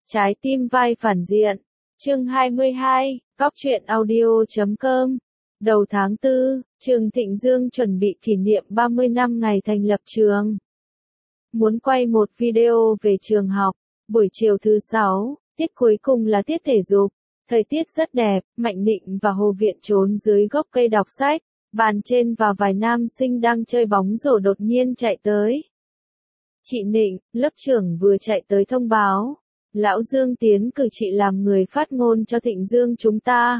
Trái tim vai phản diện. Chương 22, Cóc truyện audio.com. Đầu tháng 4, trường Thịnh Dương chuẩn bị kỷ niệm 30 năm ngày thành lập trường. Muốn quay một video về trường học. Buổi chiều thứ 6, tiết cuối cùng là tiết thể dục. Thời tiết rất đẹp, Mạnh Nịnh và Hồ Viện trốn dưới gốc cây đọc sách. Bàn trên và vài nam sinh đang chơi bóng rổ đột nhiên chạy tới. Chị Nịnh, lớp trưởng vừa chạy tới thông báo. Lão Dương tiến cử chị làm người phát ngôn cho Thịnh Dương chúng ta.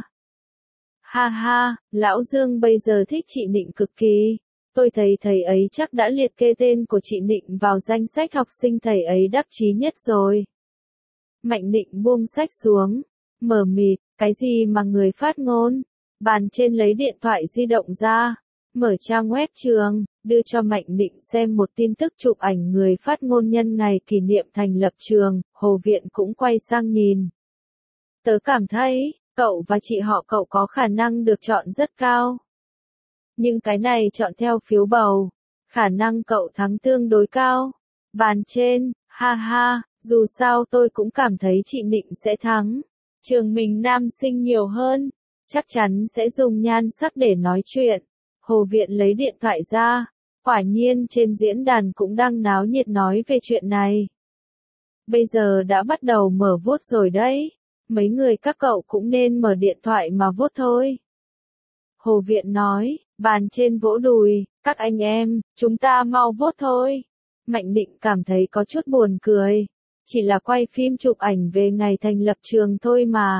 Ha ha, Lão Dương bây giờ thích chị Nịnh cực kỳ. Tôi thấy thầy ấy chắc đã liệt kê tên của chị Nịnh vào danh sách học sinh thầy ấy đắc chí nhất rồi. Mạnh Nịnh buông sách xuống, mờ mịt, cái gì mà người phát ngôn? Bàn trên lấy điện thoại di động ra, mở trang web trường, đưa cho Mạnh Nịnh xem một tin tức chụp ảnh người phát ngôn nhân ngày kỷ niệm thành lập trường. Hồ Viện cũng quay sang nhìn. Tớ cảm thấy, cậu và chị họ cậu có khả năng được chọn rất cao. Nhưng cái này chọn theo phiếu bầu, khả năng cậu thắng tương đối cao. Bàn trên, ha ha, dù sao tôi cũng cảm thấy chị Nịnh sẽ thắng. Trường mình nam sinh nhiều hơn, chắc chắn sẽ dùng nhan sắc để nói chuyện. Hồ Viện lấy điện thoại ra, quả nhiên trên diễn đàn cũng đang náo nhiệt nói về chuyện này. Bây giờ đã bắt đầu mở vote rồi đấy, mấy người các cậu cũng nên mở điện thoại mà vote thôi. Hồ Viện nói, bàn trên vỗ đùi, các anh em, chúng ta mau vote thôi. Mạnh Nịnh cảm thấy có chút buồn cười, chỉ là quay phim chụp ảnh về ngày thành lập trường thôi mà.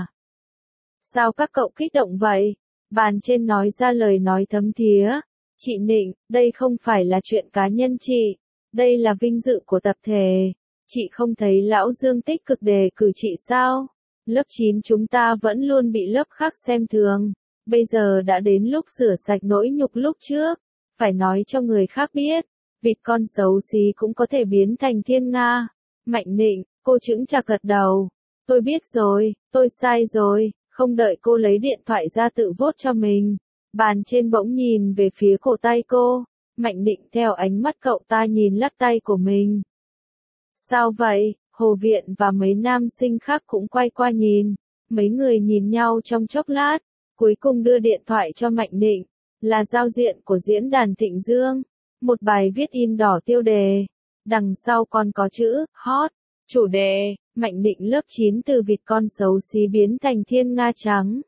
Sao các cậu kích động vậy? Bàn trên nói ra lời nói thấm thía. Chị Nịnh, đây không phải là chuyện cá nhân chị, đây là vinh dự của tập thể. Chị không thấy Lão Dương tích cực đề cử chị sao? Lớp 9 chúng ta vẫn luôn bị lớp khác xem thường. Bây giờ đã đến lúc rửa sạch nỗi nhục lúc trước. Phải nói cho người khác biết, vịt con xấu xí cũng có thể biến thành thiên nga. Mạnh Nịnh, cô chững chạc gật đầu. Tôi biết rồi, tôi sai rồi. Không đợi cô lấy điện thoại ra tự vote cho mình. Bàn trên bỗng nhìn về phía cổ tay cô. Mạnh Nịnh theo ánh mắt cậu ta nhìn lắc tay của mình. Sao vậy? Hồ Viện và mấy nam sinh khác cũng quay qua nhìn. Mấy người nhìn nhau trong chốc lát. Cuối cùng đưa điện thoại cho Mạnh Nịnh. Là giao diện của diễn đàn Thịnh Dương. Một bài viết in đỏ tiêu đề. Đằng sau còn có chữ hot. Chủ đề, Mạnh Nịnh lớp 9 từ vịt con xấu xí biến thành thiên nga trắng.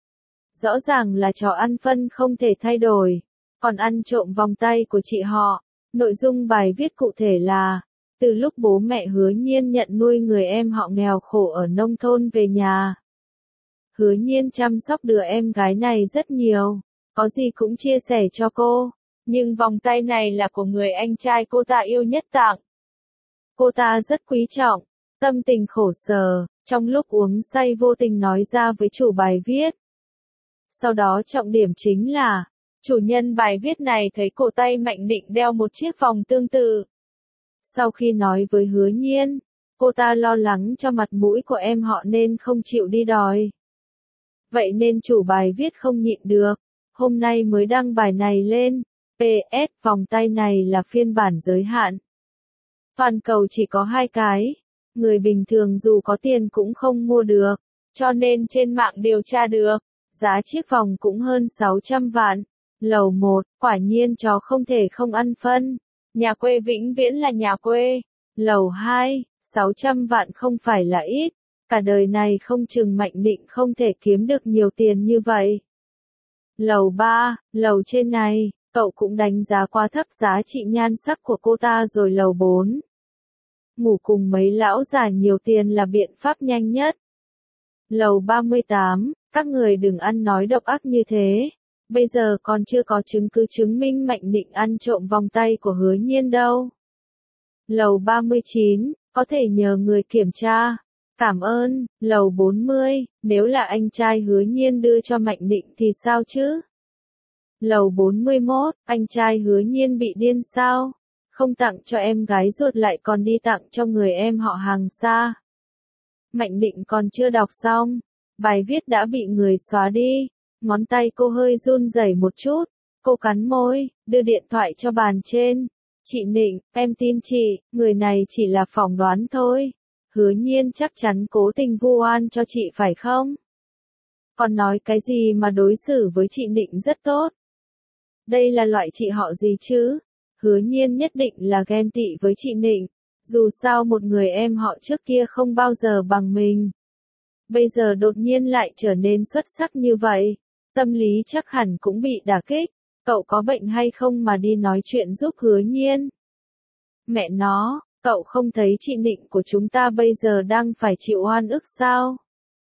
Rõ ràng là trò ăn phân không thể thay đổi, còn ăn trộm vòng tay của chị họ. Nội dung bài viết cụ thể là, từ lúc bố mẹ Hứa Nhiên nhận nuôi người em họ nghèo khổ ở nông thôn về nhà. Hứa Nhiên chăm sóc đứa em gái này rất nhiều, có gì cũng chia sẻ cho cô, nhưng vòng tay này là của người anh trai cô ta yêu nhất tặng. Cô ta rất quý trọng, tâm tình khổ sở, trong lúc uống say vô tình nói ra với chủ bài viết. Sau đó trọng điểm chính là, chủ nhân bài viết này thấy cổ tay Mạnh Nịnh đeo một chiếc vòng tương tự. Sau khi nói với Hứa Nhiên, cô ta lo lắng cho mặt mũi của em họ nên không chịu đi đòi. Vậy nên chủ bài viết không nhịn được, hôm nay mới đăng bài này lên. PS, vòng tay này là phiên bản giới hạn. Toàn cầu chỉ có 2 cái, người bình thường dù có tiền cũng không mua được, cho nên trên mạng điều tra được, giá chiếc vòng cũng hơn 600 vạn. Lầu 1, quả nhiên chó không thể không ăn phân, nhà quê vĩnh viễn là nhà quê. Lầu 2, 600 vạn không phải là ít, cả đời này không chừng Mạnh Nịnh không thể kiếm được nhiều tiền như vậy. Lầu 3, lầu trên này, cậu cũng đánh giá quá thấp giá trị nhan sắc của cô ta rồi. Lầu 4, ngủ cùng mấy lão già nhiều tiền là biện pháp nhanh nhất. Lầu 38, các người đừng ăn nói độc ác như thế. Bây giờ còn chưa có chứng cứ chứng minh Mạnh Nịnh ăn trộm vòng tay của Hứa Nhiên đâu. Lầu 39, có thể nhờ người kiểm tra. Cảm ơn. Lầu 40, nếu là anh trai Hứa Nhiên đưa cho Mạnh Nịnh thì sao chứ? Lầu 41, anh trai Hứa Nhiên bị điên sao? Không tặng cho em gái ruột lại còn đi tặng cho người em họ hàng xa. Mạnh Nịnh còn chưa đọc xong, bài viết đã bị người xóa đi. Ngón tay cô hơi run rẩy một chút, cô cắn môi, đưa điện thoại cho bàn trên. Chị Nịnh, em tin chị, người này chỉ là phỏng đoán thôi. Hứa Nhiên chắc chắn cố tình vu oan cho chị phải không? Còn nói cái gì mà đối xử với chị Nịnh rất tốt? Đây là loại chị họ gì chứ? Hứa Nhiên nhất định là ghen tị với chị Nịnh. Dù sao một người em họ trước kia không bao giờ bằng mình. Bây giờ đột nhiên lại trở nên xuất sắc như vậy. Tâm lý chắc hẳn cũng bị đả kích. Cậu có bệnh hay không mà đi nói chuyện giúp Hứa Nhiên? Mẹ nó, cậu không thấy chị Nịnh của chúng ta bây giờ đang phải chịu oan ức sao?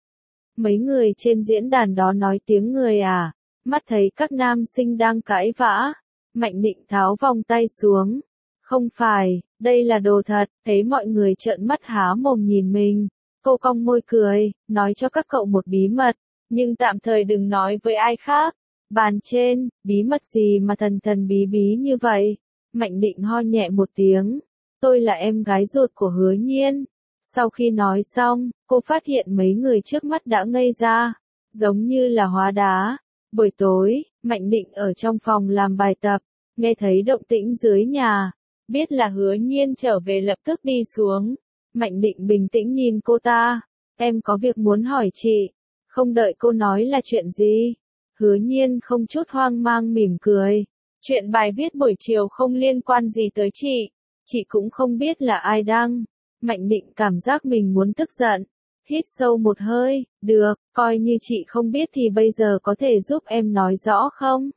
Mấy người trên diễn đàn đó nói tiếng người à? Mắt thấy các nam sinh đang cãi vã. Mạnh Nịnh tháo vòng tay xuống. Không phải, đây là đồ thật. Thấy mọi người trợn mắt há mồm nhìn mình. Cô cong môi cười, nói cho các cậu một bí mật. Nhưng tạm thời đừng nói với ai khác. Bàn trên, bí mật gì mà thần thần bí bí như vậy? Mạnh Định ho nhẹ một tiếng. Tôi là em gái ruột của Hứa Nhiên. Sau khi nói xong, cô phát hiện mấy người trước mắt đã ngây ra. Giống như là hóa đá. Buổi tối, Mạnh Định ở trong phòng làm bài tập. Nghe thấy động tĩnh dưới nhà. Biết là Hứa Nhiên trở về lập tức đi xuống. Mạnh Định bình tĩnh nhìn cô ta. Em có việc muốn hỏi chị. Không đợi cô nói là chuyện gì. Hứa Nhiên không chút hoang mang mỉm cười. Chuyện bài viết buổi chiều không liên quan gì tới chị. Chị cũng không biết là ai đăng. Mạnh Định cảm giác mình muốn tức giận. Hít sâu một hơi. Được, coi như chị không biết thì bây giờ có thể giúp em nói rõ không?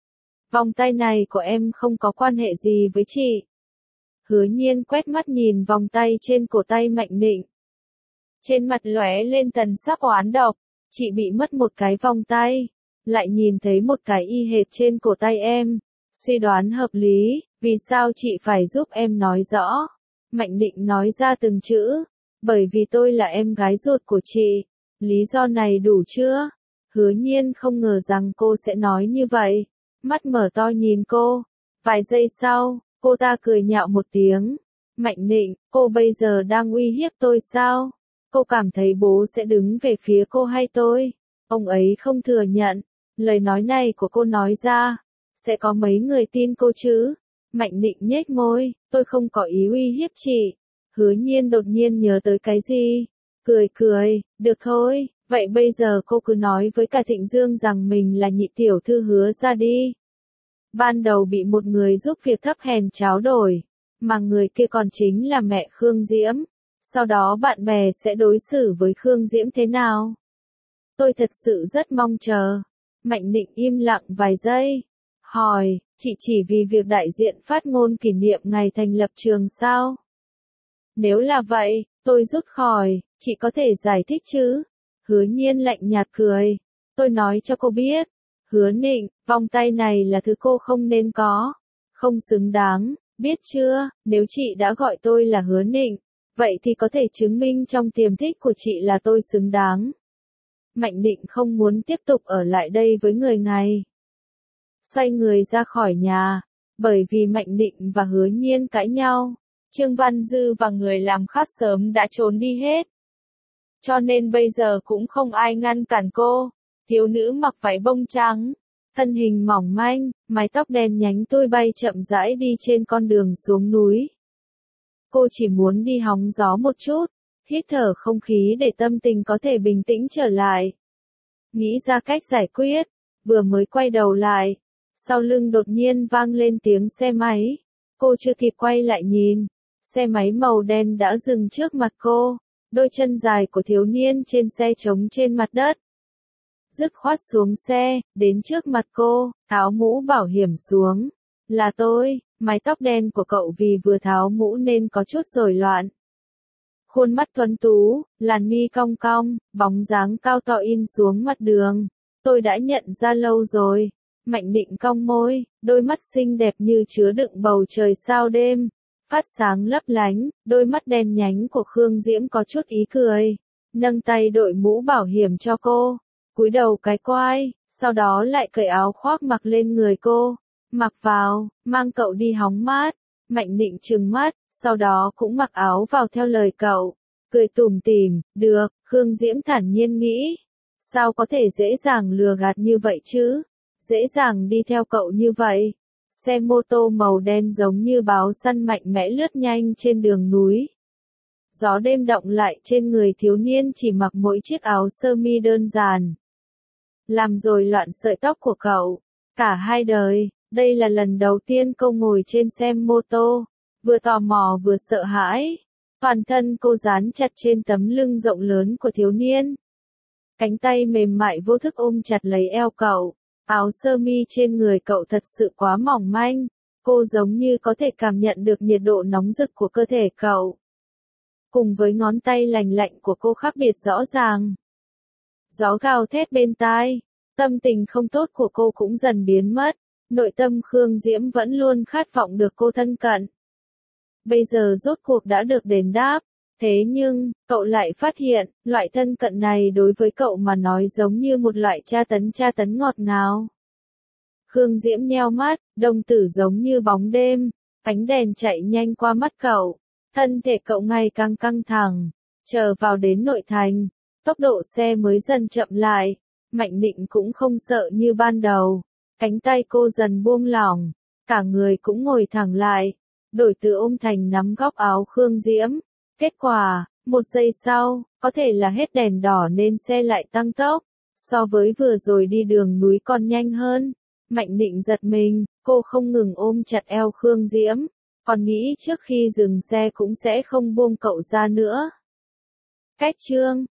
Vòng tay này của em không có quan hệ gì với chị. Hứa Nhiên quét mắt nhìn vòng tay trên cổ tay Mạnh Định. Trên mặt lóe lên tần sắc oán độc. Chị bị mất một cái vòng tay. Lại nhìn thấy một cái y hệt trên cổ tay em. Suy đoán hợp lý, vì sao chị phải giúp em nói rõ? Mạnh Định nói ra từng chữ. Bởi vì tôi là em gái ruột của chị. Lý do này đủ chưa? Hứa Nhiên không ngờ rằng cô sẽ nói như vậy. Mắt mở to nhìn cô. Vài giây sau, cô ta cười nhạo một tiếng. Mạnh Định, cô bây giờ đang uy hiếp tôi sao? Cô cảm thấy bố sẽ đứng về phía cô hay tôi? Ông ấy không thừa nhận. Lời nói này của cô nói ra. Sẽ có mấy người tin cô chứ? Mạnh Định nhếch môi. Tôi không có ý uy hiếp chị. Hứa Nhiên đột nhiên nhớ tới cái gì? Cười cười. Được thôi. Vậy bây giờ cô cứ nói với cả Thịnh Dương rằng mình là nhị tiểu thư Hứa ra đi. Ban đầu bị một người giúp việc thấp hèn tráo đổi. Mà người kia còn chính là mẹ Khương Diễm. Sau đó bạn bè sẽ đối xử với Khương Diễm thế nào? Tôi thật sự rất mong chờ. Mạnh Định im lặng vài giây. Hỏi, chị chỉ vì việc đại diện phát ngôn kỷ niệm ngày thành lập trường sao? Nếu là vậy, tôi rút khỏi, chị có thể giải thích chứ? Hứa Nhiên lạnh nhạt cười. Tôi nói cho cô biết. Hứa Nịnh, vòng tay này là thứ cô không nên có. Không xứng đáng, biết chưa? Nếu chị đã gọi tôi là Hứa Nịnh, vậy thì có thể chứng minh trong tiềm thức của chị là tôi xứng đáng. Mạnh Định không muốn tiếp tục ở lại đây với người này. Xoay người ra khỏi nhà. Bởi vì Mạnh Định và Hứa Nhiên cãi nhau, Trương Văn Dư và người làm khác sớm đã trốn đi hết. Cho nên bây giờ cũng không ai ngăn cản cô. Thiếu nữ mặc váy bông trắng, thân hình mỏng manh, mái tóc đen nhánh tôi bay chậm rãi đi trên con đường xuống núi. Cô chỉ muốn đi hóng gió một chút, hít thở không khí để tâm tình có thể bình tĩnh trở lại. Nghĩ ra cách giải quyết, vừa mới quay đầu lại, sau lưng đột nhiên vang lên tiếng xe máy. Cô chưa kịp quay lại nhìn, xe máy màu đen đã dừng trước mặt cô. Đôi chân dài của thiếu niên trên xe trống trên mặt đất. Dứt khoát xuống xe, đến trước mặt cô, tháo mũ bảo hiểm xuống. Là tôi, mái tóc đen của cậu vì vừa tháo mũ nên có chút rối loạn. Khuôn mắt tuấn tú, làn mi cong cong, bóng dáng cao to in xuống mặt đường. Tôi đã nhận ra lâu rồi. Mạnh Định cong môi, đôi mắt xinh đẹp như chứa đựng bầu trời sao đêm. Phát sáng lấp lánh, đôi mắt đen nhánh của Khương Diễm có chút ý cười. Nâng tay đội mũ bảo hiểm cho cô. Cúi đầu cái quai, sau đó lại cởi áo khoác mặc lên người cô. Mặc vào, mang cậu đi hóng mát. Mạnh Định trừng mắt, sau đó cũng mặc áo vào theo lời cậu. Cười tủm tỉm, được, Khương Diễm thản nhiên nghĩ. Sao có thể dễ dàng lừa gạt như vậy chứ? Dễ dàng đi theo cậu như vậy. Xe mô tô màu đen giống như báo săn mạnh mẽ lướt nhanh trên đường núi. Gió đêm động lại trên người thiếu niên chỉ mặc mỗi chiếc áo sơ mi đơn giản. Làm rồi loạn sợi tóc của cậu. Cả hai đời, đây là lần đầu tiên cô ngồi trên xe mô tô, vừa tò mò vừa sợ hãi. Toàn thân cô dán chặt trên tấm lưng rộng lớn của thiếu niên. Cánh tay mềm mại vô thức ôm chặt lấy eo cậu. Áo sơ mi trên người cậu thật sự quá mỏng manh. Cô giống như có thể cảm nhận được nhiệt độ nóng rực của cơ thể cậu. Cùng với ngón tay lành lạnh của cô khác biệt rõ ràng. Gió gào thét bên tai. Tâm tình không tốt của cô cũng dần biến mất. Nội tâm Khương Diễm vẫn luôn khát vọng được cô thân cận. Bây giờ rốt cuộc đã được đền đáp. Thế nhưng, cậu lại phát hiện, loại thân cận này đối với cậu mà nói giống như một loại tra tấn ngọt ngào. Khương Diễm nheo mắt, đồng tử giống như bóng đêm, ánh đèn chạy nhanh qua mắt cậu. Thân thể cậu ngày càng căng thẳng. Chờ vào đến nội thành, tốc độ xe mới dần chậm lại. Mạnh Nịnh cũng không sợ như ban đầu. Cánh tay cô dần buông lỏng, cả người cũng ngồi thẳng lại. Đổi từ ôm thành nắm góc áo Khương Diễm. Kết quả, 1 giây sau, có thể là hết đèn đỏ nên xe lại tăng tốc. So với vừa rồi đi đường núi còn nhanh hơn. Mạnh Nịnh giật mình, cô không ngừng ôm chặt eo Khương Diễm. Còn nghĩ trước khi dừng xe cũng sẽ không buông cậu ra nữa. Cách chương